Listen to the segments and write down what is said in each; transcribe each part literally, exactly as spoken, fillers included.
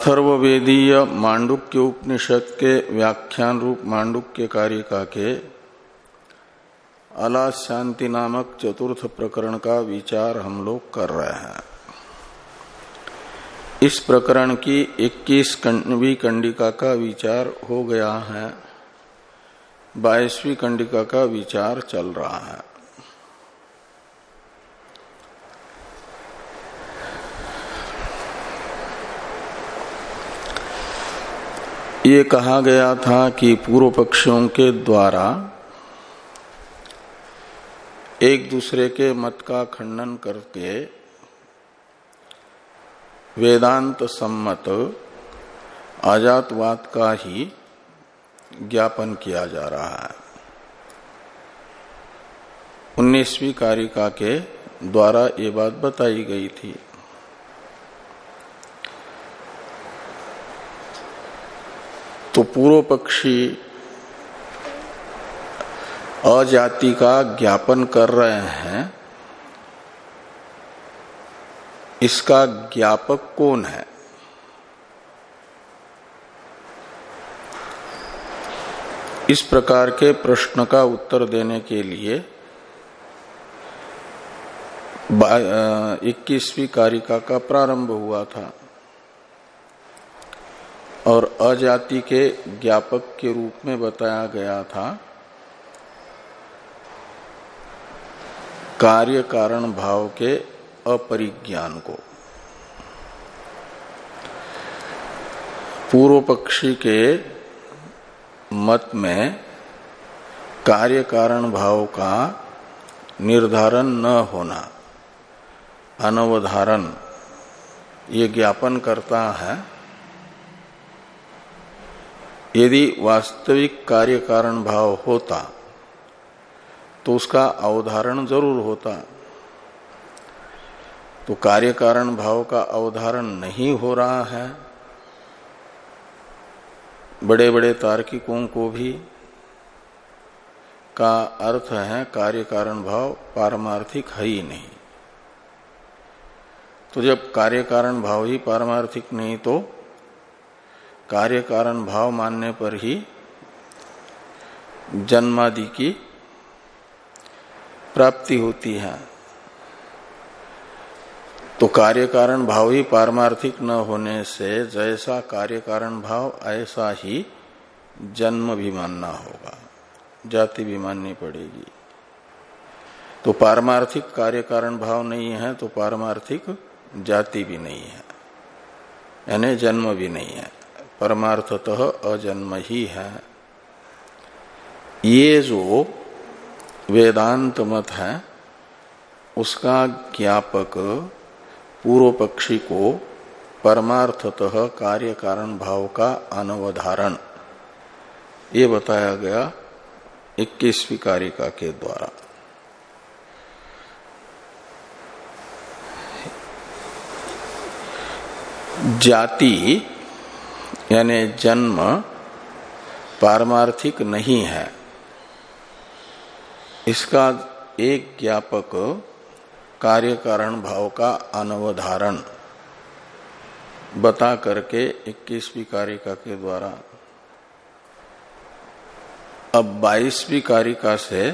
अथर्ववेदीय मांडुक्य उपनिषद के व्याख्यान रूप मांडुक्य कारिका के अलाशांति नामक चतुर्थ प्रकरण का विचार हम लोग कर रहे हैं। इस प्रकरण की इक्कीसवीं कंडिका का विचार हो गया है, बाईसवीं कंडिका का विचार चल रहा है। ये कहा गया था कि पूर्व पक्षियों के द्वारा एक दूसरे के मत का खंडन करके वेदांत सम्मत अजातवाद का ही ज्ञापन किया जा रहा है। उन्नीसवीं कारिका के द्वारा ये बात बताई गई थी। तो पूर्व पक्षी अजाति का ज्ञापन कर रहे हैं, इसका ज्ञापक कौन है? इस प्रकार के प्रश्न का उत्तर देने के लिए इक्कीसवीं कारिका का प्रारंभ हुआ था और अजाति के ज्ञापक के रूप में बताया गया था कार्य कारण भाव के अपरिज्ञान को। पूर्व पक्षी के मत में कार्य कारण भाव का निर्धारण न होना, अनवधारण, ये ज्ञापन करता है। यदि वास्तविक कार्य कारण भाव होता तो उसका अवधारण जरूर होता। तो कार्य कारण भाव का अवधारण नहीं हो रहा है। बड़े बड़े तार्किकों को भी का अर्थ है कार्य कारण भाव पारमार्थिक है ही नहीं। तो जब कार्य कारण भाव ही पारमार्थिक नहीं तो कार्य कारण भाव मानने पर ही जन्मादि की प्राप्ति होती है। तो कार्य कारण भाव ही पारमार्थिक न होने से जैसा कार्य कारण भाव ऐसा ही जन्म भी मानना होगा, जाति भी माननी पड़ेगी। तो पारमार्थिक कार्य कारण भाव नहीं है तो पारमार्थिक जाति भी नहीं है, यानी जन्म भी नहीं है, परमार्थतः अजन्म ही है। ये जो वेदांत मत है उसका ज्ञापक पूर्व पक्षी को परमार्थतः कार्य कारण भाव का अनवधारण ये बताया गया इक्कीसवीं कारिका के द्वारा। जाति यानी जन्म पारमार्थिक नहीं है, इसका एक ज्ञापक कार्य कारण भाव का अनवधारण बता करके इक्कीसवीं कारिका के द्वारा अब बाईसवीं कारिका से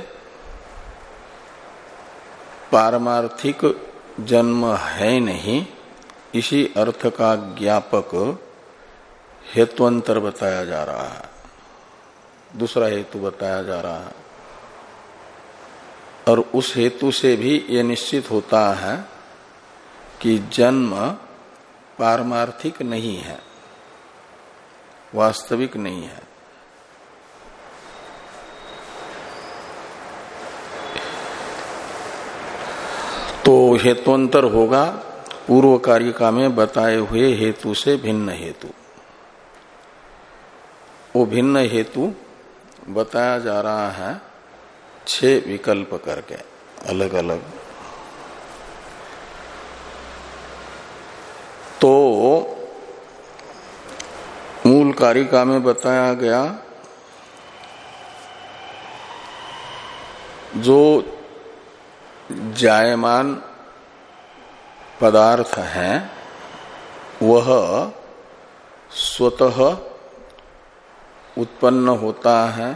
पारमार्थिक जन्म है नहीं, इसी अर्थ का ज्ञापक हेतुअंतर बताया जा रहा है, दूसरा हेतु बताया जा रहा है। और उस हेतु से भी ये निश्चित होता है कि जन्म पारमार्थिक नहीं है, वास्तविक नहीं है। तो हेतुअंतर होगा पूर्व कारिका में बताए हुए हेतु से भिन्न हेतु। वो भिन्न हेतु बताया जा रहा है छह विकल्प करके अलग अलग। तो मूल कारिका में बताया गया जो जायमान पदार्थ हैं वह स्वतः उत्पन्न होता है,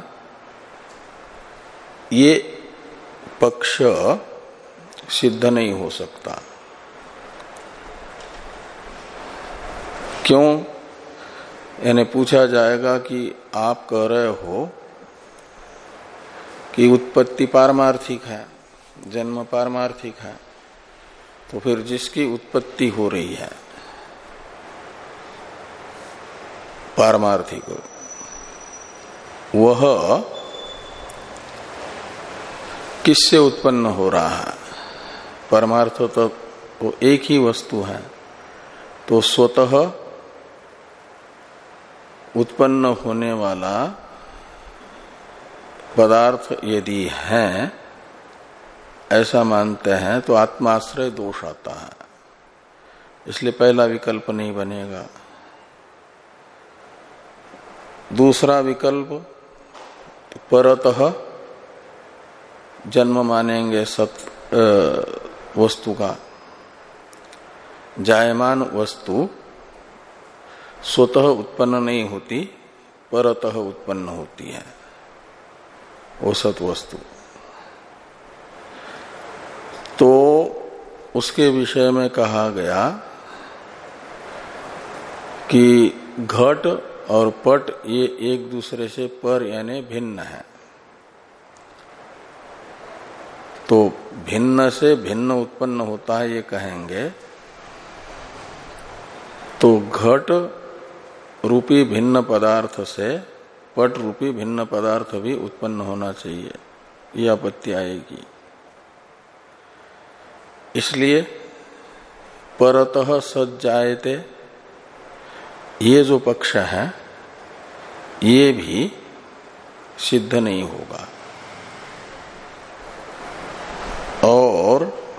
ये पक्ष सिद्ध नहीं हो सकता। क्यों? यानी पूछा जाएगा कि आप कह रहे हो कि उत्पत्ति पारमार्थिक है, जन्म पारमार्थिक है, तो फिर जिसकी उत्पत्ति हो रही है पारमार्थिक, वह किससे उत्पन्न हो रहा है? परमार्थ तो वो एक ही वस्तु है, तो स्वतः उत्पन्न होने वाला पदार्थ यदि है, ऐसा मानते हैं, तो आत्माश्रय दोष आता है। इसलिए पहला विकल्प नहीं बनेगा। दूसरा विकल्प, परतः जन्म मानेंगे सत वस्तु का। जायमान वस्तु स्वतः उत्पन्न नहीं होती, परतः उत्पन्न होती है वो सत वस्तु। तो उसके विषय में कहा गया कि घट और पट ये एक दूसरे से पर यानी भिन्न है। तो भिन्न से भिन्न उत्पन्न होता है ये कहेंगे, तो घट रूपी भिन्न पदार्थ से पट रूपी भिन्न पदार्थ भी उत्पन्न होना चाहिए, ये आपत्ति आएगी। इसलिए परतः सज्जायते ये जो पक्ष है ये भी सिद्ध नहीं होगा। और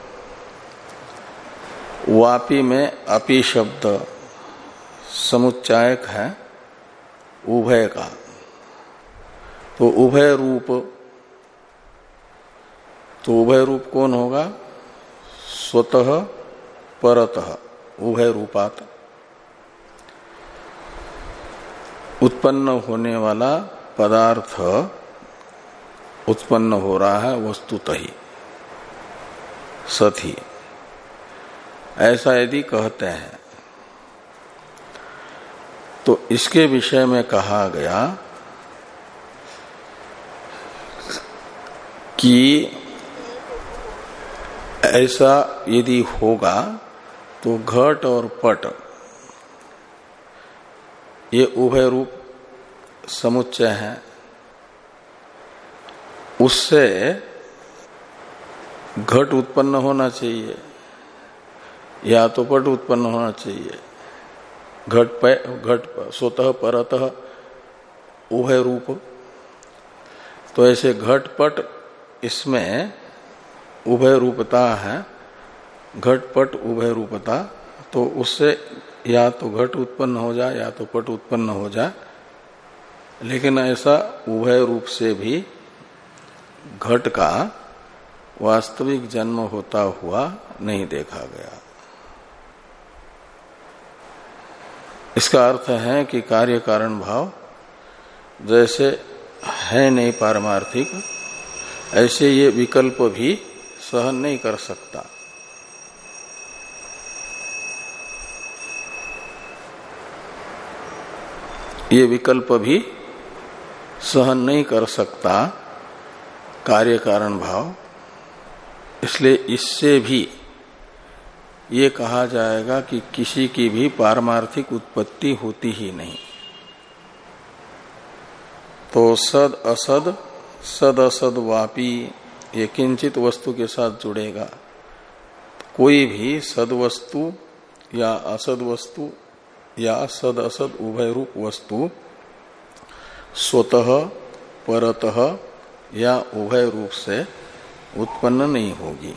वापी में अपि शब्द समुच्चायक है उभय का, तो उभय रूप, तो उभय रूप कौन होगा? स्वतः परतः उभय रूपात उत्पन्न होने वाला पदार्थ उत्पन्न हो रहा है वस्तुतः ही, सत ही, ऐसा यदि कहते हैं तो इसके विषय में कहा गया कि ऐसा यदि होगा तो घट और पट ये उभय रूप समुच्चय है, उससे घट उत्पन्न होना चाहिए या तो पट उत्पन्न होना चाहिए। घट पे घट स्वतः परतः उभय रूप, तो ऐसे घट पट इसमें उभय रूपता है, घट पट उभय रूपता, तो उससे या तो घट उत्पन्न हो जाए या तो पट उत्पन्न हो जाए, लेकिन ऐसा उभय रूप से भी घट का वास्तविक जन्म होता हुआ नहीं देखा गया। इसका अर्थ है कि कार्य कारण भाव जैसे है नहीं पारमार्थिक, ऐसे ये विकल्प भी सहन नहीं कर सकता। ये विकल्प भी सहन नहीं कर सकता कार्य कारण भाव, इसलिए इससे भी ये कहा जाएगा कि किसी की भी पारमार्थिक उत्पत्ति होती ही नहीं। तो सद असद, सद असद वापी, ये किंचित वस्तु के साथ जुड़ेगा। कोई भी सद वस्तु या असद वस्तु या सद असद उभय रूप वस्तु स्वतः परतः या उभय रूप से उत्पन्न नहीं होगी।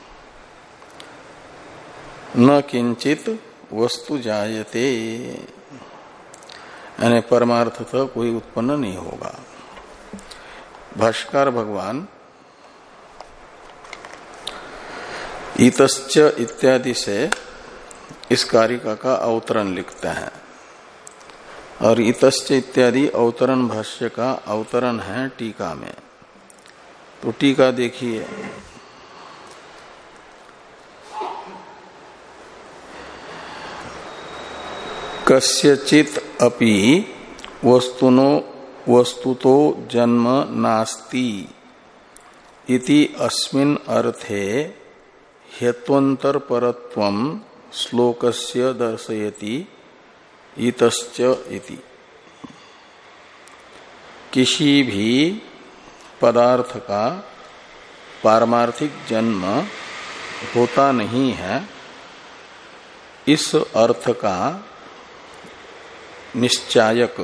न किंचित वस्तु जायते, यानी परमार्थतः कोई उत्पन्न नहीं होगा। भाष्यकार भगवान इतश्च इत्यादि से इस कारिका का अवतरण लिखते हैं। और इतश्च इत्यादि अवतरण भाष्य का अवतरण है टीका में। तो टीका देखिए, कस्यचित अपि वस्तुनो वस्तुतो जन्म नास्ति इति अस्मिन् अर्थे हेत्वंतर परत्वं श्लोकस्य दर्शयति इतश्च इति। किसी भी पदार्थ का पारमार्थिक जन्म होता नहीं है, इस अर्थ का निश्चायक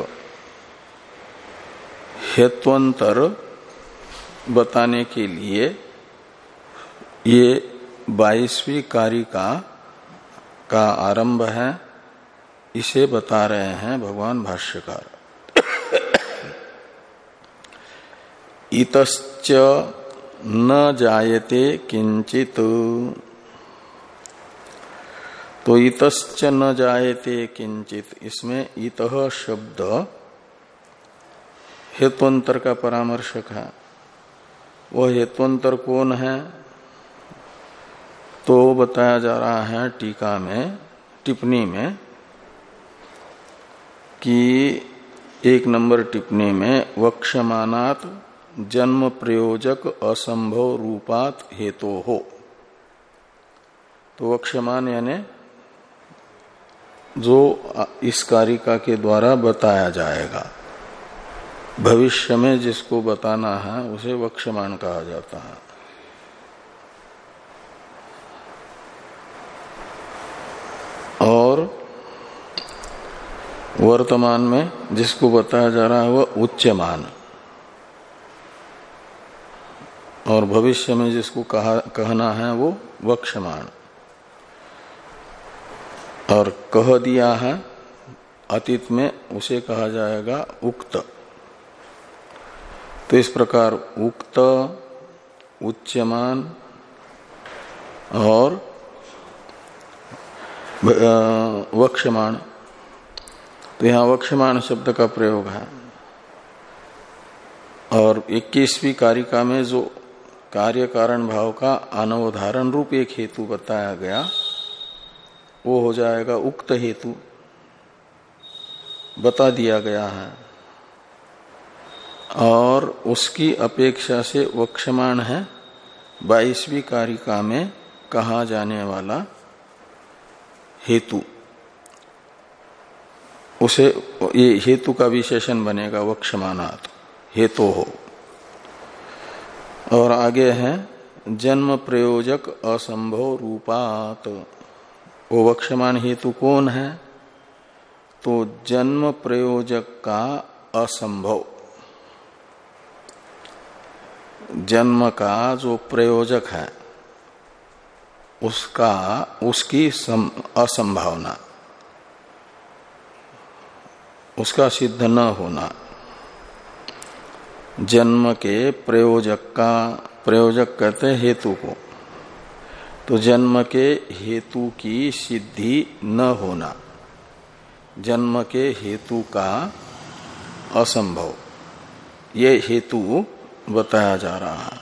हेत्वंतर बताने के लिए ये बाईसवीं कारिका का आरंभ है। इसे बता रहे हैं भगवान भाष्यकार। इतश्च न जायते किंचित, तो इतश्च न जायते किंचित, इसमें इतः शब्द हेत्वंतर का परामर्शक है। वह हेत्वंतर कौन है? तो बताया जा रहा है टीका में, टिप्पणी में, कि एक नंबर टिप्पणी में वक्ष्यमानात् जन्म प्रयोजक असंभव रूपात हेतो हो। तो वक्ष्यमान यानी जो इस कारिका के द्वारा बताया जाएगा, भविष्य में जिसको बताना है उसे वक्ष्यमान कहा जाता है। और वर्तमान में जिसको बताया जा रहा है वह उच्यमान, और भविष्य में जिसको कहा कहना है वो वक्ष्यमान। और कह दिया है अतीत में, उसे कहा जाएगा उक्त। तो इस प्रकार उक्त, उच्यमान और वक्ष्यमाण, तो यहाँ वक्ष्यमाण शब्द का प्रयोग है। और इक्कीसवीं कारिका में जो कार्य कारण भाव का अनवधारण रूप एक हेतु बताया गया, वो हो जाएगा उक्त हेतु, बता दिया गया है। और उसकी अपेक्षा से वक्ष्यमाण है बाईसवीं कारिका में कहा जाने वाला हेतु, उसे ये हेतु का विशेषण बनेगा वक्ष्यमानात् हेतु हो। और आगे है जन्म प्रयोजक असंभव रूपात। वो वक्ष्यमान हेतु कौन है? तो जन्म प्रयोजक का असंभव, जन्म का जो प्रयोजक है उसका उसकी असंभावना, उसका सिद्ध न होना। जन्म के प्रयोजक का, प्रयोजक कहते हैं हेतु को, तो जन्म के हेतु की सिद्धि न होना, जन्म के हेतु का असंभव, ये हेतु बताया जा रहा है।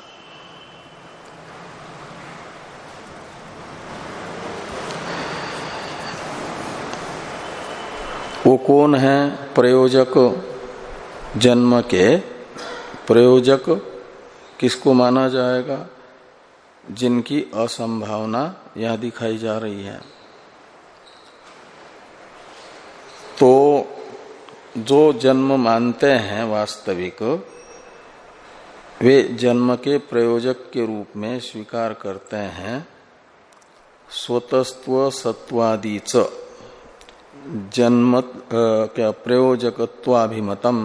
वो कौन है प्रयोजक? जन्म के प्रयोजक किसको माना जाएगा? जिनकी असंभावना यहां दिखाई जा रही है। तो जो जन्म मानते हैं वास्तविक, वे जन्म के प्रयोजक के रूप में स्वीकार करते हैं स्वतस्त्व सत्वादीच जन्म क्या प्रयोजकत्वाभिमतम,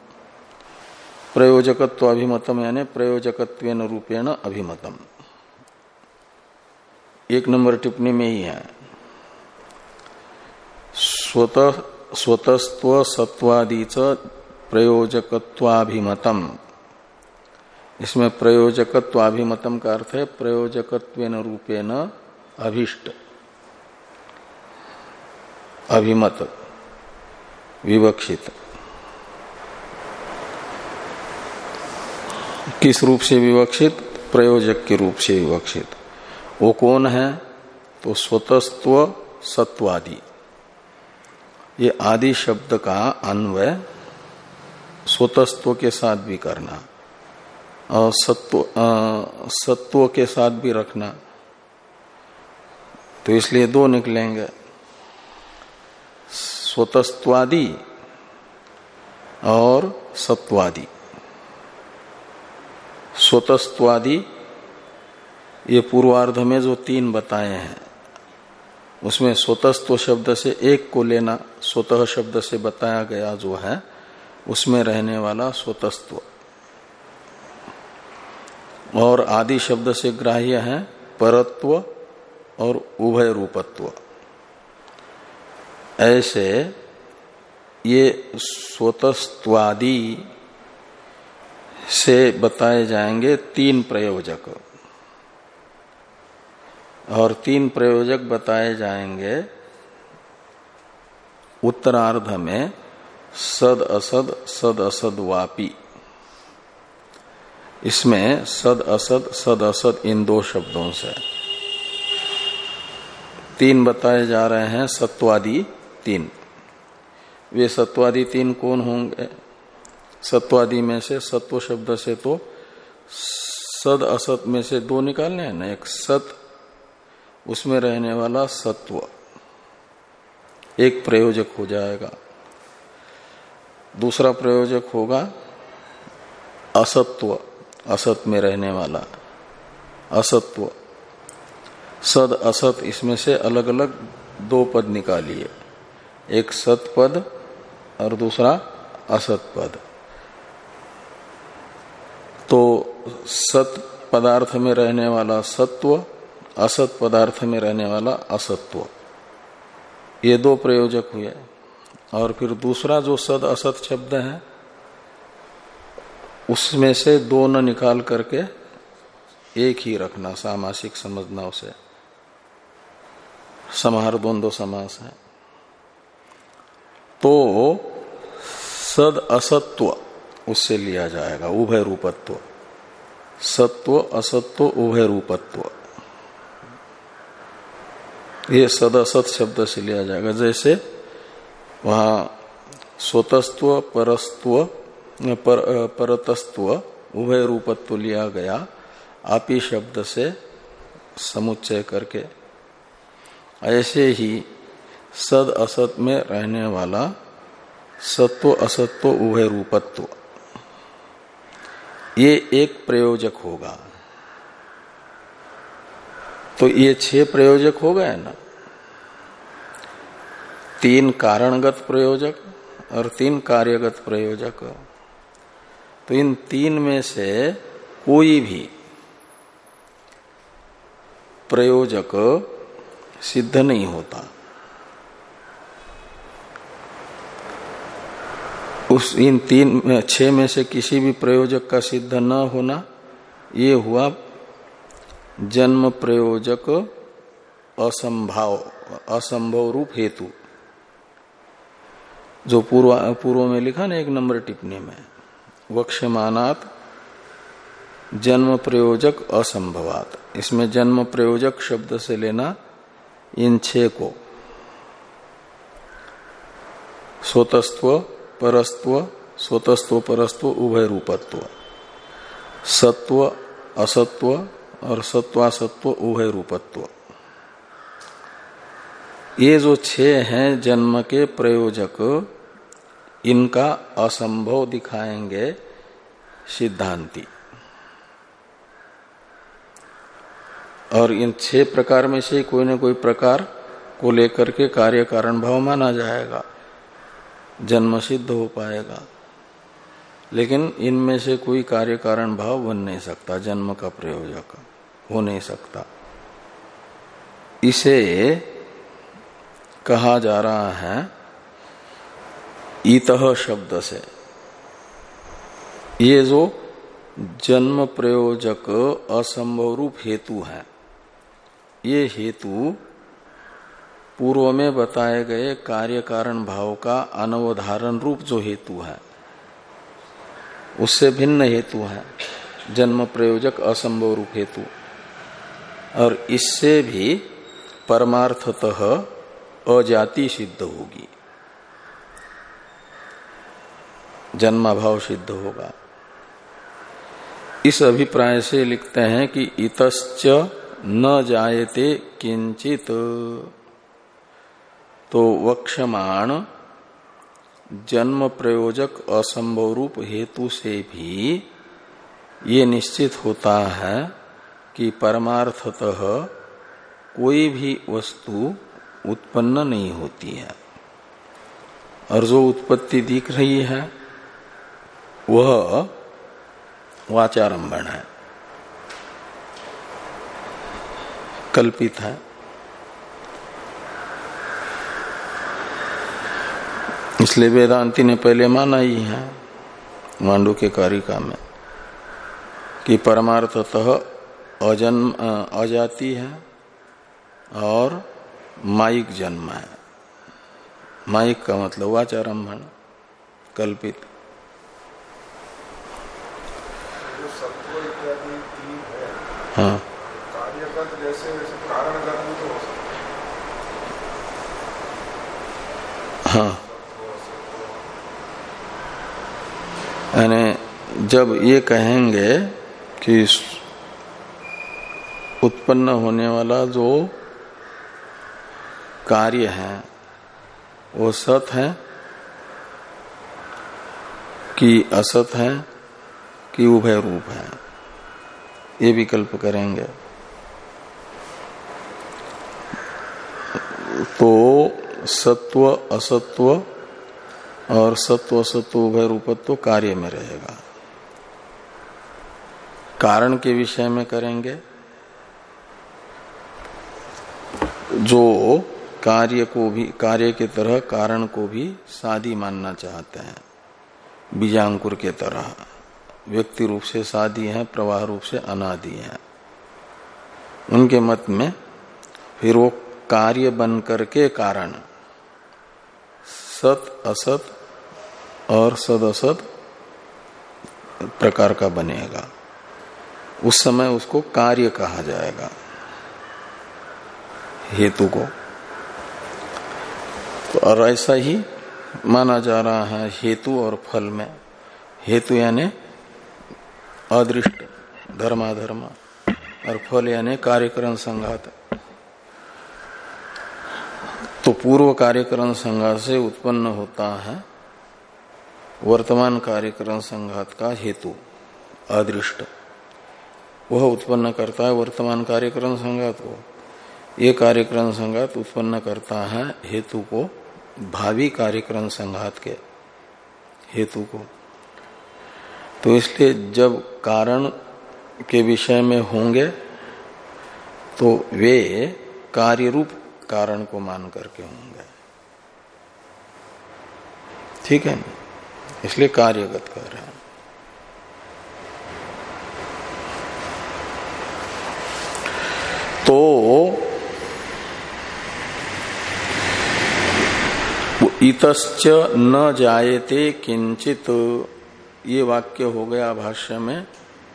प्रयोजकत्वाभिमतम यानी प्रयोजकत्वेन रूपेण अभिमतम, एक नंबर टिप्पणी में ही है। स्वतः स्वतस्त्व सत्वादीच प्रयोजकत्वाभिमतम, इसमें प्रयोजकत्वाभिमतम का अर्थ है प्रयोजकत्वेन रूपेण अभिष्ट, अभिमत। विवक्षित। किस रूप से विवक्षित? प्रयोजक के रूप से विवक्षित। वो कौन है? तो स्वतस्त्व सत्वादि। ये आदि शब्द का अन्वय स्वतस्त्व के साथ भी करना और सत्व सत्व के साथ भी रखना, तो इसलिए दो निकलेंगे, स्वतस्त्वादि और सत्वादि। स्वतस्त्वादि ये पूर्वार्ध में जो तीन बताए हैं उसमें स्वतस्त्व शब्द से एक को लेना, स्वतः शब्द से बताया गया जो है उसमें रहने वाला स्वतस्त्व, और आदि शब्द से ग्राह्य है परत्व और उभय रूपत्व। ऐसे ये स्वतस्त्वादि से बताए जाएंगे तीन प्रयोजक, और तीन प्रयोजक बताए जाएंगे उत्तरार्ध में सद असद सद असद वापी। इसमें सद असद सद असद इन दो शब्दों से तीन बताए जा रहे हैं, सत्वादि तीन। वे सत्वादि तीन कौन होंगे? सत्वादि में से सत्व शब्द से तो सद असत में से दो निकालने हैं ना, एक सत उसमें रहने वाला सत्व एक प्रयोजक हो जाएगा, दूसरा प्रयोजक होगा असत्व, असत में रहने वाला असत्व। सद असत इसमें से अलग अलग दो पद निकालिए, एक सत पद और दूसरा असत पद। तो सत पदार्थ में रहने वाला सत्व, असत पदार्थ में रहने वाला असत्व, ये दो प्रयोजक हुए। और फिर दूसरा जो सद असत शब्द है उसमें से दो न निकाल करके एक ही रखना, सामासिक समझना उसे, समाहार द्वंद्व समास है। तो सद असत्व उससे लिया जाएगा, उभय रूपत्व, सत्व असत्व उभय रूपत्व, ये सद असत शब्द से लिया जाएगा। जैसे वहां स्वतस्त्व परस्त्व पर, परतस्त्व उभय रूपत्व लिया गया आपी शब्द से समुच्चय करके, ऐसे ही सद असत में रहने वाला सत्व असत्व उभय रूपत्व ये एक प्रयोजक होगा। तो ये छह प्रयोजक हो गए ना, तीन कारणगत प्रयोजक और तीन कार्यगत प्रयोजक। तो इन तीन में से कोई भी प्रयोजक सिद्ध नहीं होता। उस इन तीन छह में से किसी भी प्रयोजक का सिद्ध न होना ये हुआ जन्म प्रयोजक असंभाव, असंभव रूप हेतु, जो पूर्व पूर्व में लिखा ना एक नंबर टिप्पणी में, वक्ष्यमानात जन्म प्रयोजक असंभवात। इसमें जन्म प्रयोजक शब्द से लेना इन छह को, स्वतस्त्व परस्त्व स्वतस्त्व परस्त्व उभय रूपत्व, सत्व असत्व और सत्वासत्व उभय रूपत्व, ये जो छह हैं जन्म के प्रयोजक, इनका असंभव दिखाएंगे सिद्धांती। और इन छह प्रकार में से कोई न कोई प्रकार को लेकर के कार्य कारण भाव माना जाएगा, जन्म सिद्ध हो पाएगा। लेकिन इनमें से कोई कार्य कारण भाव बन नहीं सकता, जन्म का प्रयोजक हो नहीं सकता। इसे कहा जा रहा है ईतः शब्द से। ये जो जन्म प्रयोजक असंभव रूप हेतु है, ये हेतु पूर्व में बताए गए कार्य कारण भाव का अनवधारण रूप जो हेतु है उससे भिन्न हेतु है जन्म प्रयोजक असंभव रूप हेतु, और इससे भी परमार्थतः अजाति सिद्ध होगी, जन्माभाव सिद्ध होगा। इस अभिप्राय से लिखते हैं कि इतश्च न जायते किंचित, तो वक्षमाण जन्म प्रयोजक असंभव रूप हेतु से भी ये निश्चित होता है कि परमार्थतः कोई भी वस्तु उत्पन्न नहीं होती है, और जो उत्पत्ति दिख रही है वह वाचारंभण है, कल्पित है। इसलिए वेदांती ने पहले माना ही है मांडू के कारिका में कि परमार्थतः अजन्म अजाति है और माइक जन्म है। माइक का मतलब वाचारंभण, कल्पित। हाँ, कार्यगत जैसे वैसे कारणगत भी तो हो सकता है। हाँ, यानी जब ये कहेंगे कि उत्पन्न होने वाला जो कार्य है वो सत है कि असत है कि उभय रूप है, ये विकल्प करेंगे। तो सत्व असत्व और सत्व असत्व उभय रूपत्व कार्य में रहेगा। कारण के विषय में करेंगे जो कार्य को भी कार्य के तरह कारण को भी सादी मानना चाहते हैं, बीजांकुर के तरह व्यक्ति रूप से सादी है, प्रवाह रूप से अनादि है। उनके मत में फिर वो कार्य बन करके कारण सत असत और सद असत प्रकार का बनेगा, उस समय उसको कार्य कहा जाएगा हेतु को। तो और ऐसा ही माना जा रहा है हेतु और फल में। हेतु यानी अदृष्ट धर्माधर्म और फल यानी कार्यकरण संघात। तो पूर्व कार्यकरण संघात से उत्पन्न होता है वर्तमान कार्यकरण संघात का हेतु अदृष्ट, वह उत्पन्न करता है वर्तमान कार्यकरण संघात को। ये कार्यकरण संघात उत्पन्न करता है हेतु को, भावी कार्यकरण संघात के हेतु को। तो इसलिए जब कारण के विषय में होंगे तो वे कार्य रूप कारण को मान करके होंगे, ठीक है, इसलिए कार्यगत कर रहे हैं। तो इतश्च न जायते किंचित, ये वाक्य हो गया भाष्य में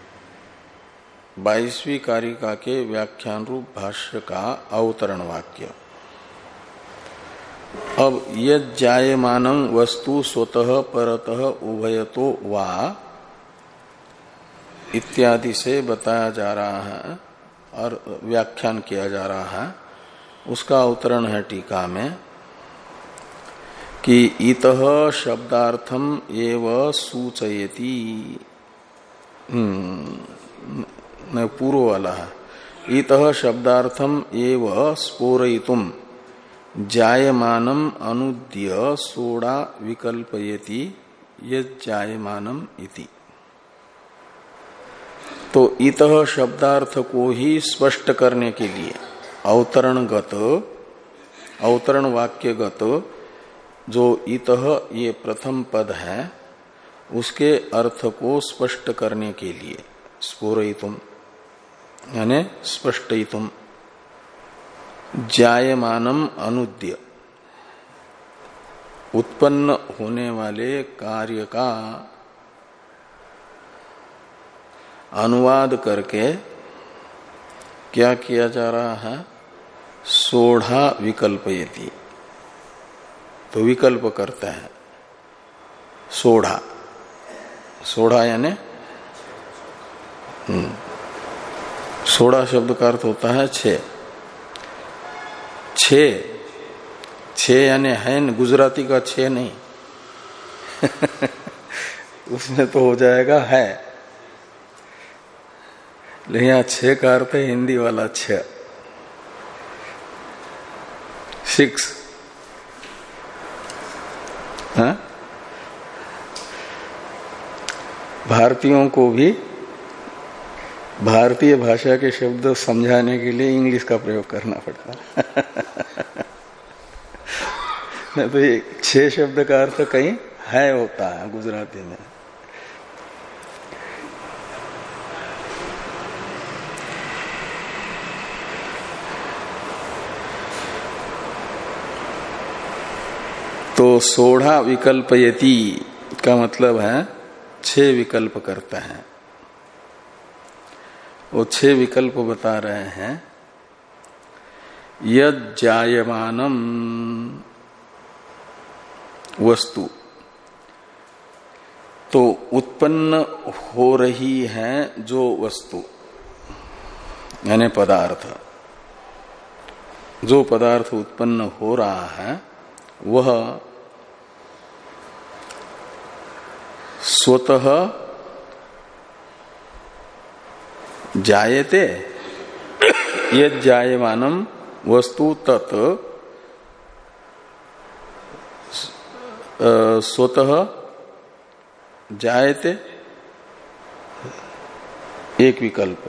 बाईसवीं कारिका के व्याख्यान रूप भाष्य का अवतरण वाक्य। अब यद जायमानं वस्तु स्वतः परतः उभयतो वा इत्यादि से बताया जा रहा है और व्याख्यान किया जा रहा है, उसका अवतरण है टीका में कि इतः शब्दार्थम एव सूचयति, न पूर्व वाला है, इतः शब्दार्थम एव स्फोरयितुम जायमानम अनुद्य सोडा विकल्पयति यत् जायमानम इति। तो इतः शब्दार्थ को ही स्पष्ट करने के लिए अवतरणगत अवतरण वाक्यगत जो इतः ये प्रथम पद है उसके अर्थ को स्पष्ट करने के लिए स्फुरयितुम यानी स्पष्टयितुम जायमानम अनुद्य, उत्पन्न होने वाले कार्य का अनुवाद करके क्या किया जा रहा है? सोढ़ा विकल्पयति, तो विकल्प करते हैं सोढ़ा। सोढ़ा यानी सोढ़ा शब्द का अर्थ होता है छे। छे छे यानी है न, गुजराती का छे नहीं उसमें तो हो जाएगा है, लेकिन यहाँ छे का अर्थ है हिंदी वाला छह, सिक्स। हाँ? भारतीयों को भी भारतीय भाषा के शब्द समझाने के लिए इंग्लिश का प्रयोग करना पड़ता नहीं तो ये छह शब्द का अर्थ कहीं है होता है गुजराती में। तो सोढ़ा विकल्पयति का मतलब है छह विकल्प करते हैं। वो छह विकल्प बता रहे हैं। यद जायमानम वस्तु, तो उत्पन्न हो रही है जो वस्तु यानी पदार्थ, जो पदार्थ उत्पन्न हो रहा है वह स्वतः जायते। यद जायमानम वस्तु तत् स्वतः जायते, एक विकल्प।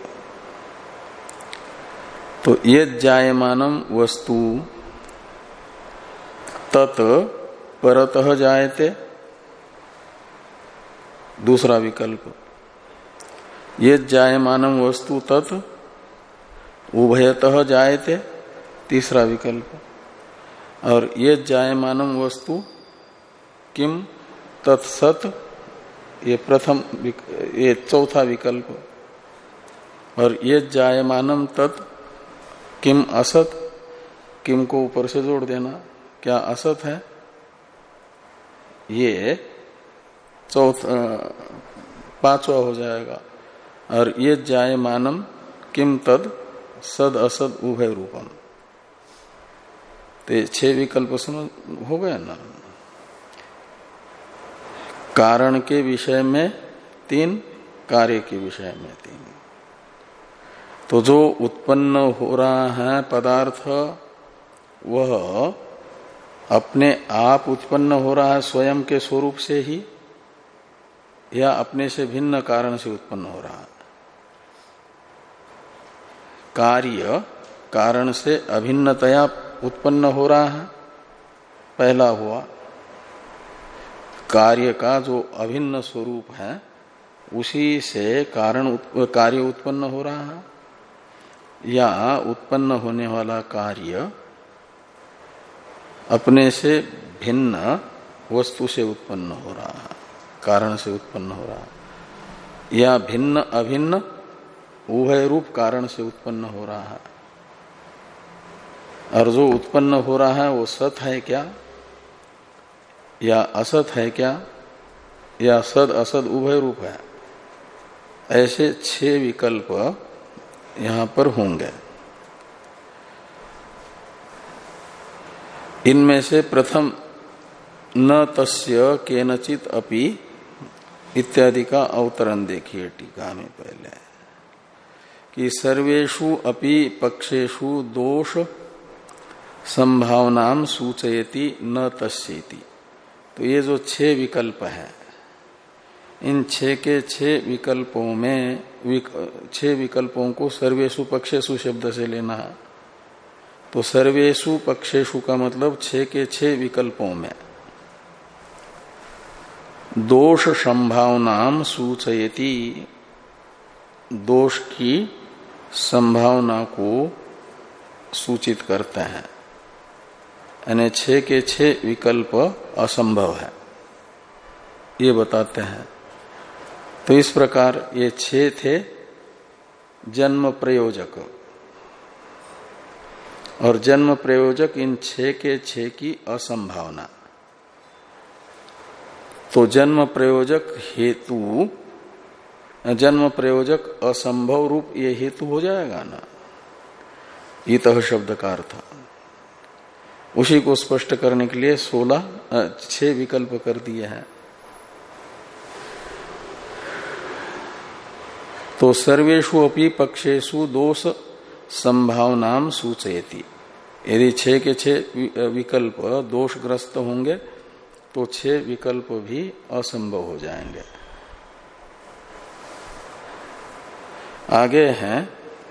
तो यद जायमानम वस्तु तत् परतः जायते, दूसरा विकल्प। यद जायमानम वस्तु तत् उभयतः जायते, तीसरा विकल्प। और यद जायमानम वस्तु किम तत्सत, ये प्रथम, ये चौथा विकल्प। और यद जायमानम तत् किम असत, किम को ऊपर से जोड़ देना, क्या असत है, ये चौथा पांचवा हो जाएगा। और ये जायमानम किम तद सद असद उभय रूपम, तो छह विकल्प सुनो हो गए ना। कारण के विषय में तीन, कार्य के विषय में तीन। तो जो उत्पन्न हो रहा है पदार्थ वह अपने आप उत्पन्न हो रहा है स्वयं के स्वरूप से ही, या अपने से भिन्न कारण से उत्पन्न हो रहा है। कार्य कारण से अभिन्नतया उत्पन्न हो रहा है, पहला हुआ। कार्य का जो अभिन्न स्वरूप है उसी से कारण कार्य उत्पन्न हो रहा है, या उत्पन्न होने वाला कार्य अपने से भिन्न वस्तु से उत्पन्न हो रहा है, कारण से उत्पन्न हो रहा है, या भिन्न अभिन्न उभय रूप कारण से उत्पन्न हो रहा है। और जो उत्पन्न हो रहा है वो सत है क्या या असत है क्या, या सद असद उभय रूप है, ऐसे छह विकल्प यहां पर होंगे। इनमें से प्रथम न तस्य केनचित अपि इत्यादि का अवतरण देखिए टीका में पहले, कि सर्वेषु अपि पक्षेषु दोष संभावनाम सूचयति न तस्येति। तो ये जो छह विकल्प है, इन छह के छह विकल्पों में विक, छह विकल्पों को सर्वेषु पक्षेषु शब्द से लेना है। तो सर्वेषु पक्षेषु का मतलब छह के छह विकल्पों में दोष संभावनाम सूचयति, दोष की संभावना को सूचित करते हैं, यानी छह के छह विकल्प असंभव है ये बताते हैं। तो इस प्रकार ये छह थे जन्म प्रयोजक, और जन्म प्रयोजक इन छह के छह की असंभावना। तो जन्म प्रयोजक हेतु, जन्म प्रयोजक असंभव रूप ये हेतु हो जाएगा ना, इतः शब्द का अर्थ। उसी को स्पष्ट करने के लिए सोलह छह विकल्प कर दिए हैं। तो सर्वेषु अपि पक्षेषु दोष संभावनाम सूचयति। यदि छह के छह विकल्प दोषग्रस्त होंगे तो छह विकल्प भी असंभव हो जाएंगे। आगे हैं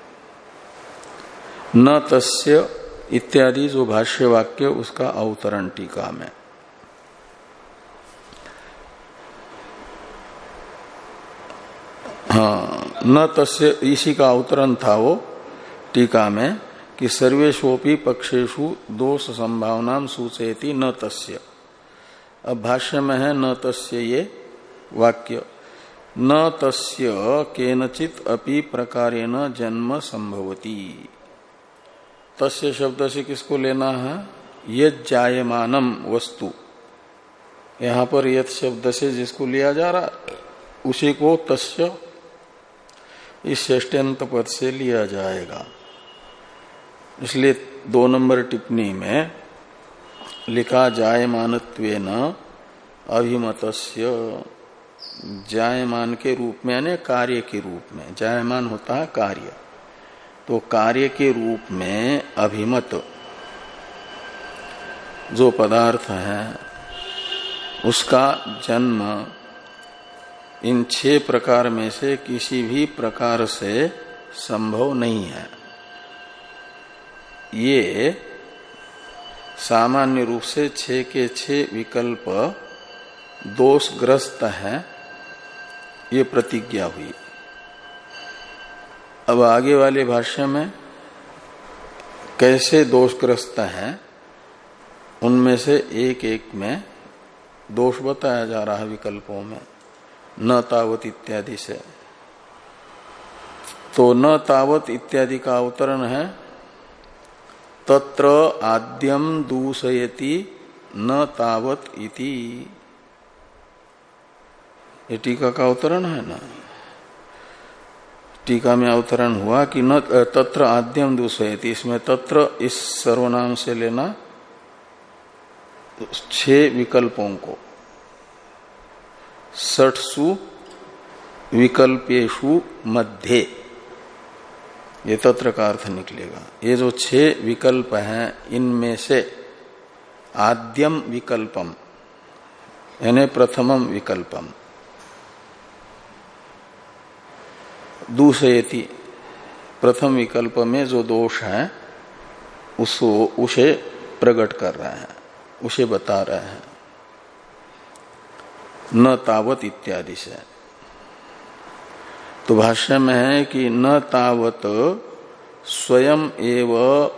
न तस्य इत्यादि जो भाष्य वाक्य, उसका अवतरण टीका में। हाँ, न तस्य इसी का अवतरण था वो टीका में कि सर्वेषोपि पक्षेषु दोष संभावनाम सूचयति न तस्य। अब भाष्य में है न तस्य ये वाक्य, न तस्य केनचित अपि प्रकारेण जन्म संभवति। तस्य शब्द से किसको लेना है? यद जायमानम वस्तु। यहां पर यद शब्द से जिसको लिया जा रहा उसी को तस्य इस षष्ठ्यंत पद से लिया जाएगा। इसलिए दो नंबर टिप्पणी में लिखा जायमानत्वेन अभिमतस्य, जायमान के रूप में यानी कार्य के रूप में। जायमान होता है कार्य, तो कार्य के रूप में अभिमत जो पदार्थ है उसका जन्म इन छह प्रकार में से किसी भी प्रकार से संभव नहीं है। ये सामान्य रूप से छह के छह विकल्प दोषग्रस्त हैं, ये प्रतिज्ञा हुई। अब आगे वाले भाष्य में कैसे दोषग्रस्त हैं उनमें से एक एक में दोष बताया जा रहा है विकल्पों में, न तावत इत्यादि से। तो न तावत इत्यादि का अवतरण है तत्र आद्यम दूषयति न तावत इति। ये टीका का अवतरण है ना। टीका में अवतरण हुआ कि न तत्र आद्यम दूषयति, इसमें तत्र इस सर्वनाम से लेना छह विकल्पों को। षट्सु विकल्पेशु मध्य, ये तत्र का अर्थ निकलेगा। ये जो छह विकल्प हैं इनमें से आद्यम विकल्पम यानी प्रथमम विकल्पम दूषयति, प्रथम विकल्प में जो दोष है उसको उसे प्रकट कर रहे हैं, उसे बता रहे हैं न तावत इत्यादि से। तो भाष्य में है कि न तावत स्वयं एव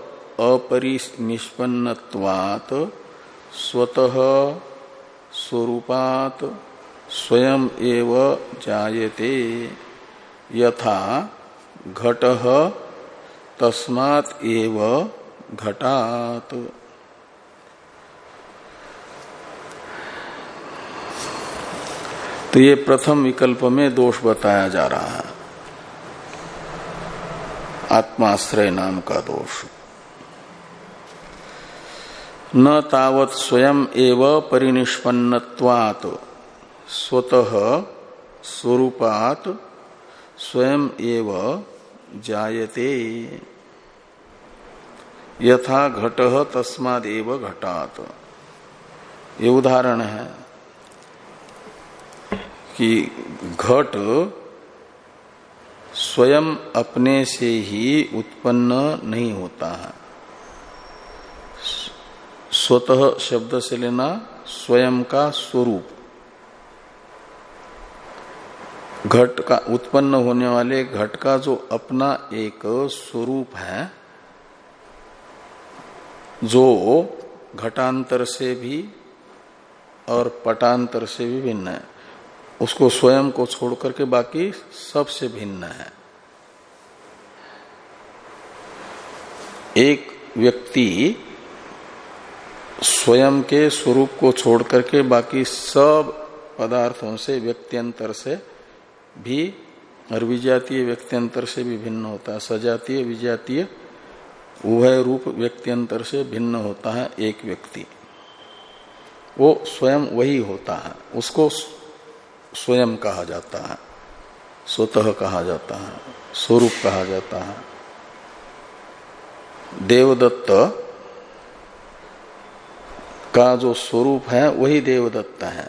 अपरिनिष्पन्नत्वात् स्वतः स्वरूपात् स्वयं एव जायते यथा घटः तस्मात् एव घटात्। तो ये प्रथम विकल्प में दोष बताया जा रहा है, आत्माश्रय नाम का दोष। न तावत स्वयं एव परिनिष्पन्नत्वात् स्वतः स्वरूपात् स्वयं एव जायते यथा घटः तस्माद् एव घटात्। ये उदाहरण है कि घट स्वयं अपने से ही उत्पन्न नहीं होता है। स्वतः शब्द से लेना स्वयं का स्वरूप। घट का उत्पन्न होने वाले घट का जो अपना एक स्वरूप है जो घटांतर से भी और पटांतर से भी भिन्न है, उसको स्वयं को छोड़ करके बाकी सबसे भिन्न है। एक व्यक्ति स्वयं के स्वरूप को छोड़ करके बाकी सब पदार्थों से व्यक्त्यंतर से भी और विजातीय व्यक्त्यंतर से भी भिन्न होता है। सजातीय विजातीय उभय रूप व्यक्त्यंतर से भिन्न होता है एक व्यक्ति, वो स्वयं वही होता है, उसको स्वयं कहा जाता है, स्वतः कहा जाता है, स्वरूप कहा जाता है। देवदत्त का जो स्वरूप है वही देवदत्त है,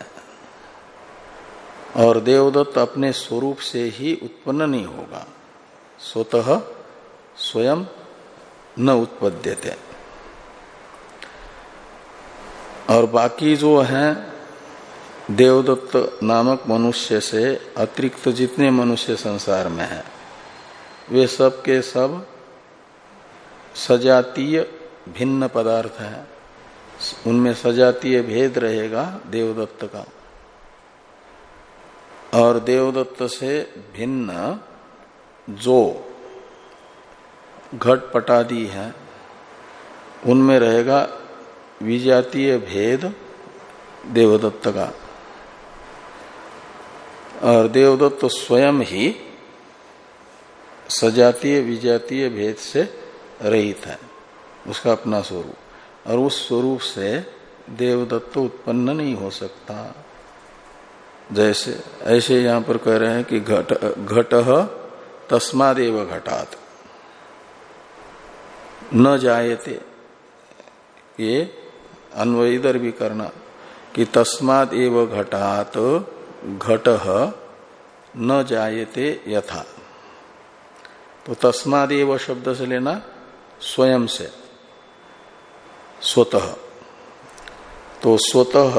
और देवदत्त अपने स्वरूप से ही उत्पन्न नहीं होगा, स्वतः स्वयं न उत्पद्यते। और बाकी जो है देवदत्त नामक मनुष्य से अतिरिक्त जितने मनुष्य संसार में हैं, वे सब के सब सजातीय भिन्न पदार्थ हैं, उनमें सजातीय भेद रहेगा देवदत्त का। और देवदत्त से भिन्न जो घट पटादि है, उनमें रहेगा विजातीय भेद देवदत्त का। और देवदत्त स्वयं ही सजातीय विजातीय भेद से रहित है, उसका अपना स्वरूप, और उस स्वरूप से देवदत्त उत्पन्न नहीं हो सकता। जैसे ऐसे यहां पर कह रहे हैं कि घट घटः तस्मादेव घटात् न जायते, ये अन्वय इधर भी करना कि तस्माद एव घटात् घटः न जायते यथा। तो तस्माद एव शब्द से लेना स्वयं से, स्वतः। तो स्वतः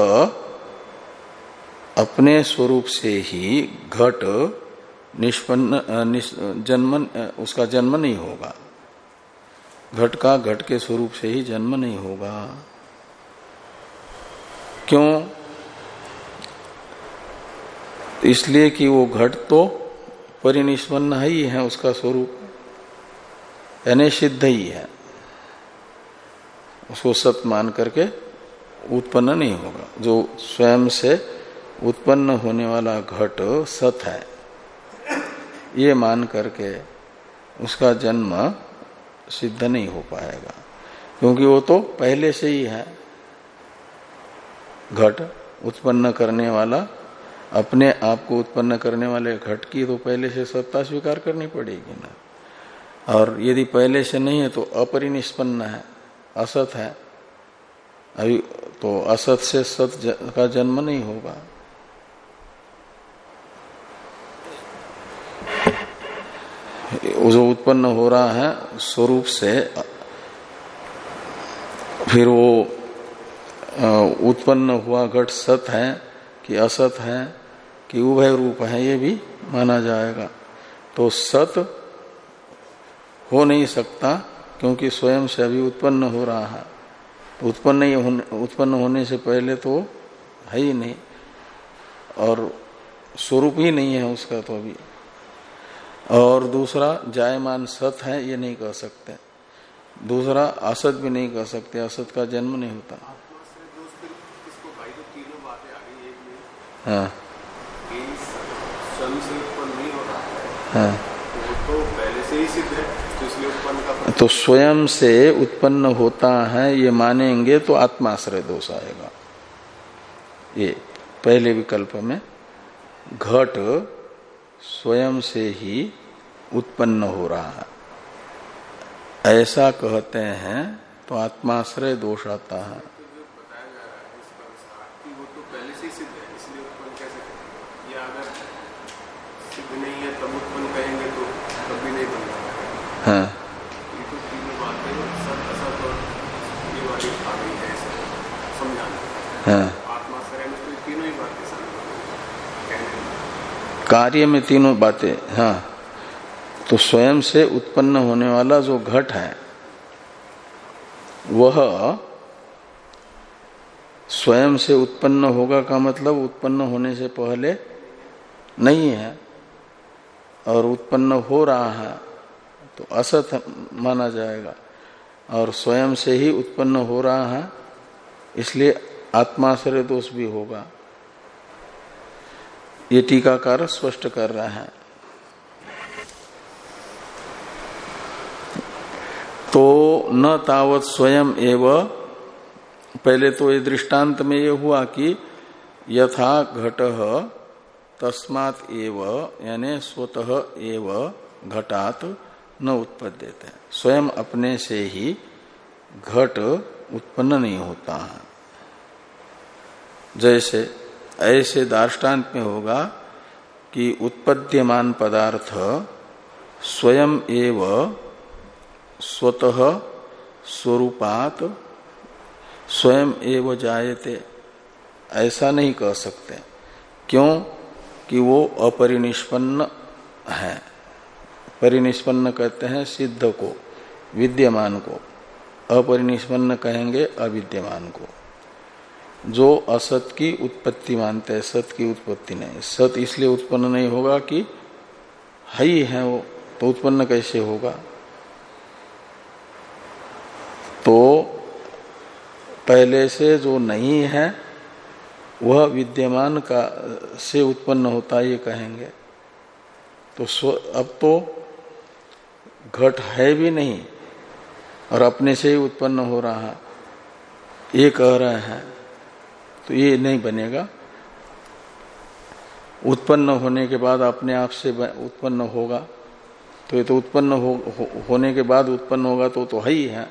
अपने स्वरूप से ही घट निष्पन्न जन्म, उसका जन्म नहीं होगा, घट का घट के स्वरूप से ही जन्म नहीं होगा। क्यों? इसलिए कि वो घट तो परिनिष्पन्न ही है, उसका स्वरूप यानी सिद्ध ही है, उसको सत मान करके उत्पन्न नहीं होगा। जो स्वयं से उत्पन्न होने वाला घट सत है, ये मान करके उसका जन्म सिद्ध नहीं हो पाएगा, क्योंकि वो तो पहले से ही है। घट उत्पन्न करने वाला, अपने आप को उत्पन्न करने वाले घट की तो पहले से सत्ता स्वीकार करनी पड़ेगी ना। और यदि पहले से नहीं है तो अपरिनिष्पन्न है, असत है, अभी तो असत से सत का जन्म नहीं होगा। जो उत्पन्न हो रहा है स्वरूप से, फिर वो उत्पन्न हुआ घट सत है कि असत है कि उभय रूप है, ये भी माना जाएगा। तो सत हो नहीं सकता, क्योंकि स्वयं से अभी उत्पन्न हो रहा है। तो उत्पन्न ही होने, उत्पन्न होने से पहले तो है ही नहीं, और स्वरूप ही नहीं है उसका तो अभी। और दूसरा जायमान सत है, ये नहीं कह सकते। दूसरा असत भी नहीं कह सकते, असत का जन्म नहीं होता। हाँ हाँ, तो पहले से ही सिद्ध है, तो इसलिए उत्पन्न का तो स्वयं से उत्पन्न होता है ये मानेंगे तो आत्माश्रय दोष आएगा। ये पहले विकल्प में घट स्वयं से ही उत्पन्न हो रहा है, ऐसा कहते हैं तो आत्माश्रय दोष आता है। वो तो पहले से ही सिद्ध है, इसलिए उत्पन्न कैसे करेंगे? या अगर सिद्ध नहीं है तब उत्पन्न कहेंगे तो कभी नहीं बनता। हाँ, ये तो तीनों बातें सत असत और ये वाली आ गई है, ऐसे समझाना। हाँ, आत्माश्रय में तो तीनों ही बातें समझ कार्य में तीनों बातें। हाँ, तो स्वयं से उत्पन्न होने वाला जो घट है वह स्वयं से उत्पन्न होगा का मतलब उत्पन्न होने से पहले नहीं है, और उत्पन्न हो रहा है तो असत माना जाएगा, और स्वयं से ही उत्पन्न हो रहा है इसलिए आत्माश्रय दोष भी होगा। ये टीकाकार स्पष्ट कर रहा है। तो न तावत स्वयं एव, पहले तो ये दृष्टांत में ये हुआ कि यथा घटः तस्मात् एव, यानी स्वतः एव घटात न उत्पद्यते, स्वयं अपने से ही घट उत्पन्न नहीं होता है। जैसे ऐसे दार्ष्टान्त में होगा कि उत्पद्यमान पदार्थ स्वयं एव स्वतः स्वरूपात स्वयं एव जायते, ऐसा नहीं कह सकते। क्यों? कि वो अपरिनिष्पन्न है। परिनिष्पन्न कहते हैं सिद्ध को, विद्यमान को, अपरिनिष्पन्न कहेंगे अविद्यमान को। जो असत की उत्पत्ति मानते हैं, सत की उत्पत्ति नहीं। सत इसलिए उत्पन्न नहीं होगा कि है ही है वो, तो उत्पन्न कैसे होगा? तो पहले से जो नहीं है वह विद्यमान का से उत्पन्न होता है, ये कहेंगे। तो स्व, अब तो घट है भी नहीं और अपने से ही उत्पन्न हो रहा है, ये कह रहे हैं, तो ये नहीं बनेगा। उत्पन्न होने के बाद अपने आप से उत्पन्न होगा, तो ये तो उत्पन्न हो, हो, होने के बाद उत्पन्न होगा तो तो है ही है।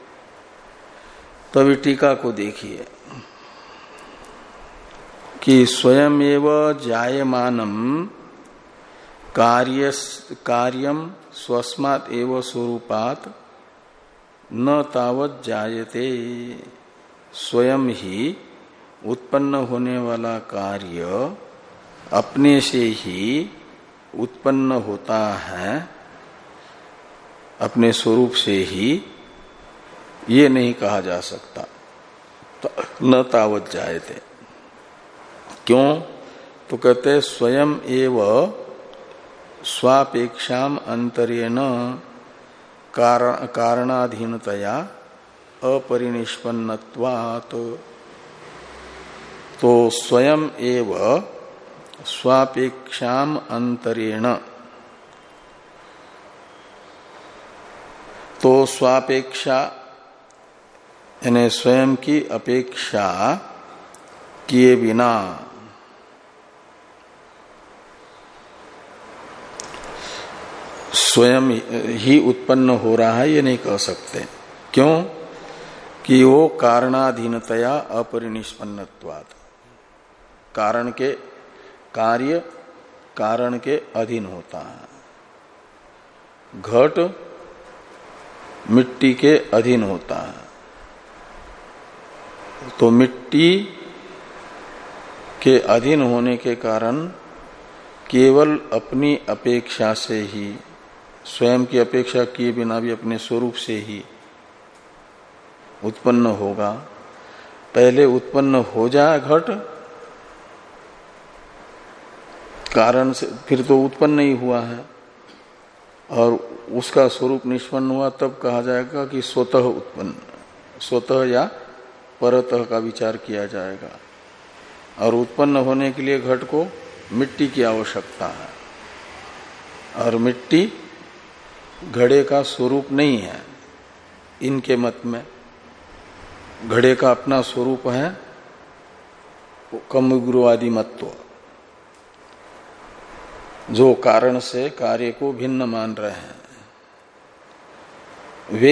तभी टीका को देखिए कि स्वयं एव जायमानम कार्य कार्यम स्वस्मात् एव स्वरूपात् न तावत् जायते। स्वयं ही उत्पन्न होने वाला कार्य अपने से ही उत्पन्न होता है, अपने स्वरूप से ही, ये नहीं कहा जा सकता। न तावत् जायते। क्यों? तो कहते हैं स्वयं एव स्वापेक्षाम अंतरेण कारण कारणाधीनतया अपरिनिष्पन्नत्वात्। तो स्वयं एव स्वापेक्षाम अंतरेण, तो स्वापेक्षा यानी स्वयं की अपेक्षा किए बिना स्वयं ही उत्पन्न हो रहा है, ये नहीं कह सकते। क्यों? कि वो कारणाधीनतया अपरिनिष्पन्नत्वात्, कारण के कार्य कारण के अधीन होता है। घट मिट्टी के अधीन होता है, तो मिट्टी के अधीन होने के कारण केवल अपनी अपेक्षा से ही, स्वयं की अपेक्षा किए बिना भी अपने स्वरूप से ही उत्पन्न होगा। पहले उत्पन्न हो जाए घट कारण से, फिर तो उत्पन्न ही हुआ है और उसका स्वरूप निष्पन्न हुआ, तब कहा जाएगा कि स्वतः उत्पन्न, स्वतः या परतः का विचार किया जाएगा। और उत्पन्न होने के लिए घट को मिट्टी की आवश्यकता है, और मिट्टी घड़े का स्वरूप नहीं है। इनके मत में घड़े का अपना स्वरूप है कम्युगुरुवादी मत्व, जो कारण से कार्य को भिन्न मान रहे हैं। वे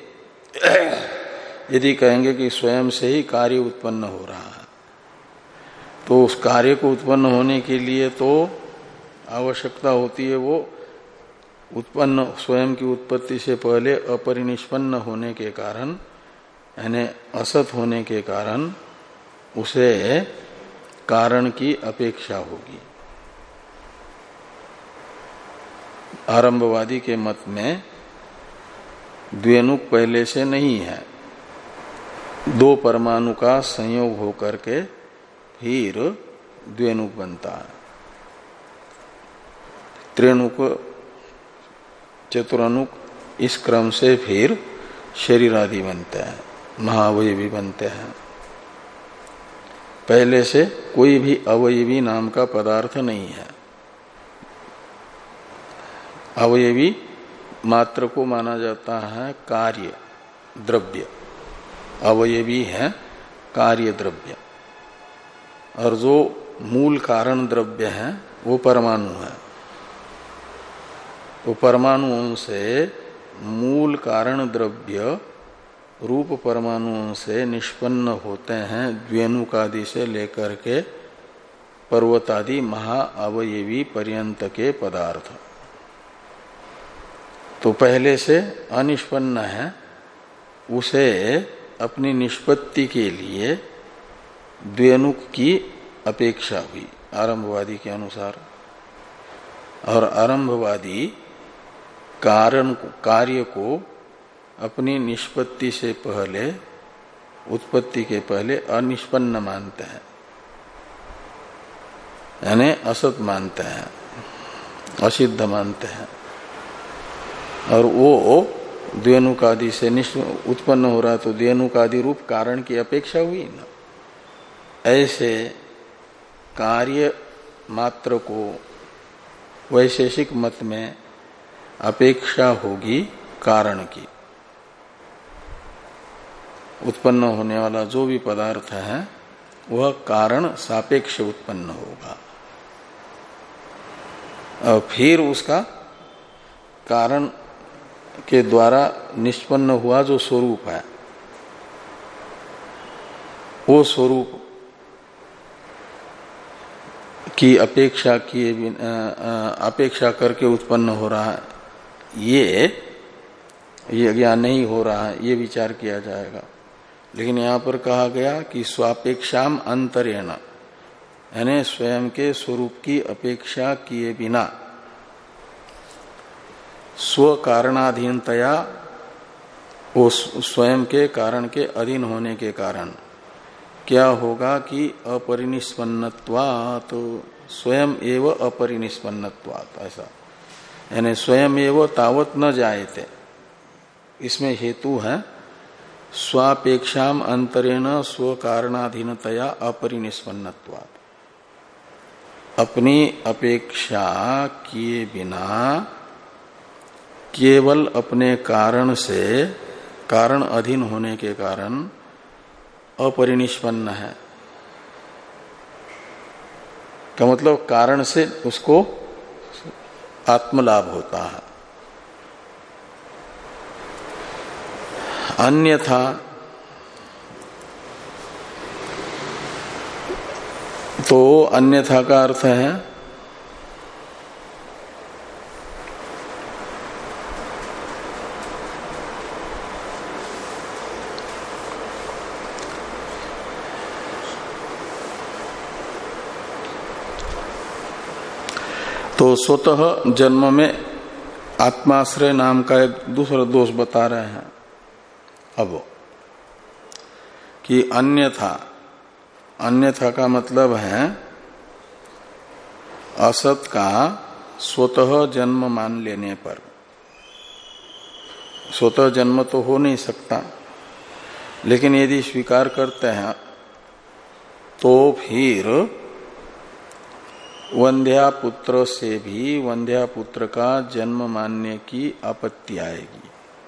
यदि कहेंगे कि स्वयं से ही कार्य उत्पन्न हो रहा है, तो उस कार्य को उत्पन्न होने के लिए तो आवश्यकता होती है वो उत्पन्न, स्वयं की उत्पत्ति से पहले अपरिनिष्पन्न होने के कारण, यानी असत होने के कारण उसे कारण की अपेक्षा होगी। आरंभवादी के मत में द्व्यनुक पहले से नहीं है, दो परमाणु का संयोग होकर के फिर द्वेणुक बनता है। त्रिणुक, चतुरानुक, इस क्रम से फिर शरीर आदि बनते हैं, महाअवयवी बनते हैं। पहले से कोई भी अवयवी नाम का पदार्थ नहीं है। अवयवी मात्र को माना जाता है कार्य द्रव्य, अवयवी है कार्य द्रव्य, और जो मूल कारण द्रव्य है वो परमाणु है। तो परमाणुओं से मूल कारण द्रव्य रूप परमाणुओं से निष्पन्न होते हैं द्वेणुक आदि से लेकर के पर्वत आदि महाअवयवी पर्यंत के पदार्थ। तो पहले से अनिष्पन्न है, उसे अपनी निष्पत्ति के लिए द्वेणुक की अपेक्षा हुई आरंभवादी के अनुसार। और आरंभवादी कारण कार्य को अपनी निष्पत्ति से पहले, उत्पत्ति के पहले अनिष्पन्न मानते हैं, यानी असत मानते हैं, असिद्ध मानते हैं। और वो द्वेणुक आदि से उत्पन्न हो रहा, तो द्वेणुक आदि रूप कारण की अपेक्षा हुई ना। ऐसे कार्य मात्र को वैशेषिक मत में अपेक्षा होगी कारण की। उत्पन्न होने वाला जो भी पदार्थ है वह कारण सापेक्ष उत्पन्न होगा, और फिर उसका कारण के द्वारा निष्पन्न हुआ जो स्वरूप है, वो स्वरूप की अपेक्षा किए अपेक्षा करके उत्पन्न हो रहा है, ये ये ज्ञान नहीं हो रहा है, ये विचार किया जाएगा। लेकिन यहाँ पर कहा गया कि स्वापेक्षाम अंतरेण, यानी स्वयं के स्वरूप की अपेक्षा किए बिना स्व कारणाधीनतया, वो स्वयं के कारण के अधीन होने के कारण क्या होगा कि अपरिनिष्पन्नत्वात्, तो स्वयं एव अपरिनिष्पन्नत्वात्, ऐसा यानी स्वयं एव तावत न जायते। इसमें हेतु है स्वापेक्षाम अंतरेण स्व कारणाधीनतया अपरिनिष्पन्नत्वात्, अपनी अपेक्षा किए बिना केवल अपने कारण से, कारण अधीन होने के कारण अपरिनिष्पन्न है। का मतलब कारण से उसको आत्मलाभ होता है। अन्यथा तो अन्यथा का अर्थ है तो स्वतः जन्म में आत्माश्रय नाम का एक दूसरा दोष बता रहे हैं अब, कि अन्यथा, अन्यथा का मतलब है असत का स्वतः जन्म मान लेने पर। स्वतः जन्म तो हो नहीं सकता, लेकिन यदि स्वीकार करते हैं तो फिर वंध्या पुत्र से भी वंध्या पुत्र का जन्म मानने की आपत्ति आएगी।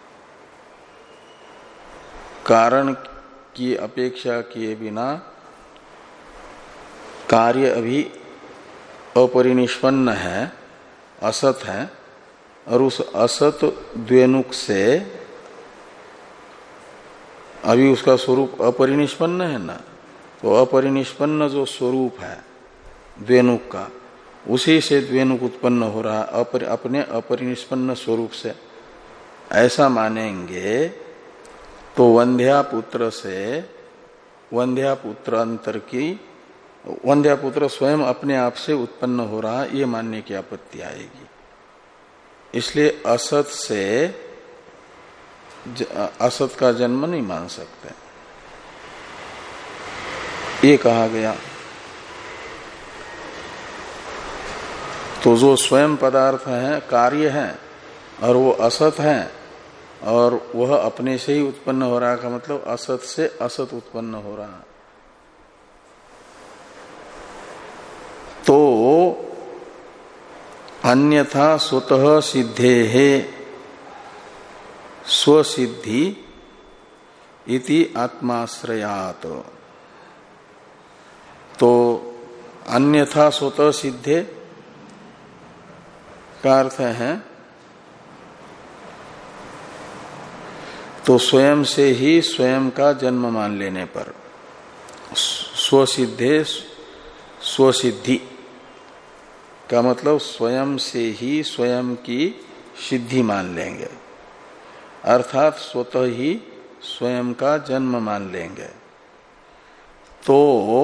कारण की अपेक्षा किए बिना कार्य अभी अपरिनिष्पन्न है, असत है, और उस असत द्वेणुक से अभी उसका स्वरूप अपरिनिष्पन्न है ना, तो अपरिनिष्पन्न जो स्वरूप है द्वेणुक का, उसी से द्वेणुक उत्पन्न हो रहा अपर, अपने अपरिनिष्पन्न स्वरूप से, ऐसा मानेंगे तो वंध्या पुत्र से वंध्या पुत्र अंतर की, वंध्या पुत्र स्वयं अपने आप से उत्पन्न हो रहा, ये मानने की आपत्ति आएगी। इसलिए असत से असत का जन्म नहीं मान सकते। ये कहा गया। तो जो स्वयं पदार्थ है, कार्य है, और वो असत है, और वह अपने से ही उत्पन्न हो रहा का मतलब असत से असत उत्पन्न हो रहा। तो अन्यथा स्वतः सिद्धे है स्वसिद्धि इति आत्माश्रयात। तो अन्यथा स्वतः सिद्धे का अर्थ है तो स्वयं से ही स्वयं का जन्म मान लेने पर, स्वसिद्धे स्वसिद्धि का मतलब स्वयं से ही स्वयं की सिद्धि मान लेंगे, अर्थात स्वतः ही स्वयं का जन्म मान लेंगे। तो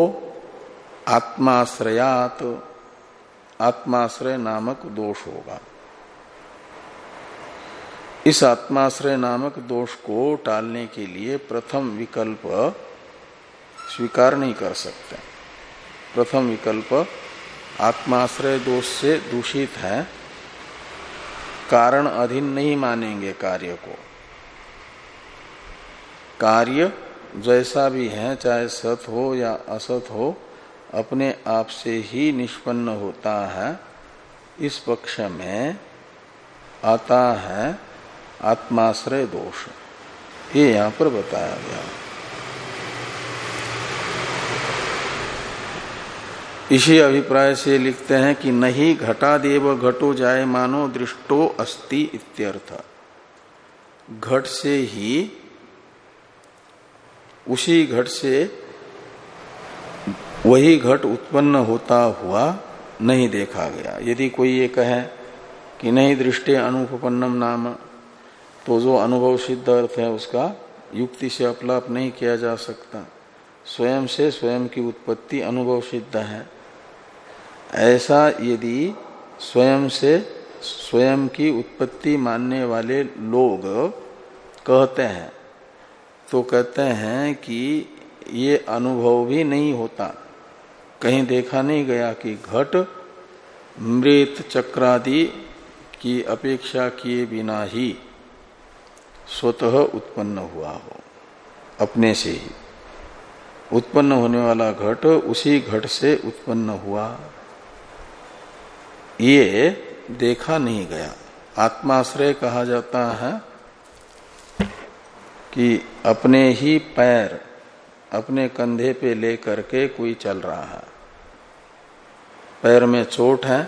आत्माश्रयात, आत्माश्रय नामक दोष होगा। इस आत्माश्रय नामक दोष को टालने के लिए प्रथम विकल्प स्वीकार नहीं कर सकते। प्रथम विकल्प आत्माश्रय दोष से दूषित है, कारण अधीन नहीं मानेंगे कार्य को। कार्य जैसा भी है, चाहे सत हो या असत हो, अपने आप से ही निष्पन्न होता है। इस पक्ष में आता है आत्माश्रय दोष, ये यहां पर बताया गया। इसी अभिप्राय से लिखते हैं कि नहीं घटादेव घटो जायमानो दृष्टो अस्ति इत्यर्थ। घट से ही, उसी घट से वही घट उत्पन्न होता हुआ नहीं देखा गया। यदि कोई ये कहे कि नहीं दृष्टि अनुपपन्नम नाम, तो जो अनुभव सिद्ध अर्थ है उसका युक्ति से अपलाप नहीं किया जा सकता। स्वयं से स्वयं की उत्पत्ति अनुभव सिद्ध है। ऐसा यदि स्वयं से स्वयं की उत्पत्ति मानने वाले लोग कहते हैं, तो कहते हैं कि ये अनुभव भी नहीं होता। कहीं देखा नहीं गया कि घट मृत चक्रादि की अपेक्षा किए बिना ही स्वतः उत्पन्न हुआ हो। अपने से ही उत्पन्न होने वाला घट उसी घट से उत्पन्न हुआ, ये देखा नहीं गया। आत्माश्रय कहा जाता है कि अपने ही पैर अपने कंधे पे ले करके कोई चल रहा है। पैर में चोट है,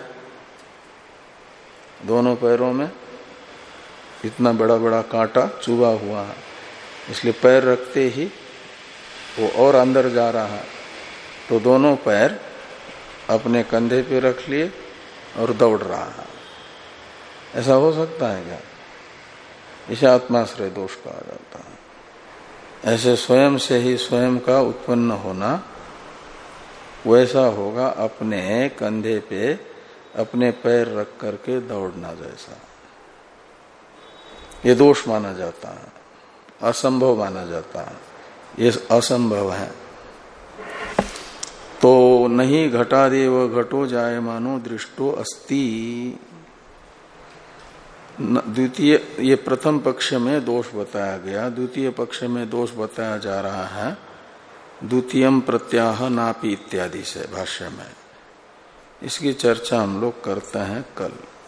दोनों पैरों में इतना बड़ा बड़ा कांटा चुभा हुआ है, इसलिए पैर रखते ही वो और अंदर जा रहा है, तो दोनों पैर अपने कंधे पे रख लिए और दौड़ रहा है। ऐसा हो सकता है क्या? इसे आत्माश्रय दोष कहा जाता है। ऐसे स्वयं से ही स्वयं का उत्पन्न होना, वैसा होगा अपने कंधे पे अपने पैर रख करके दौड़ना जैसा। ये दोष माना जाता है, असंभव माना जाता है। ये असंभव है। तो नहीं घटादेव घटो जायमानो दृष्टो अस्ति। द्वितीय, ये प्रथम पक्ष में दोष बताया गया। द्वितीय पक्ष में दोष बताया जा रहा है द्वितीयम प्रत्याह नापि इत्यादि से भाष्य में। इसकी चर्चा हम लोग करते हैं कल।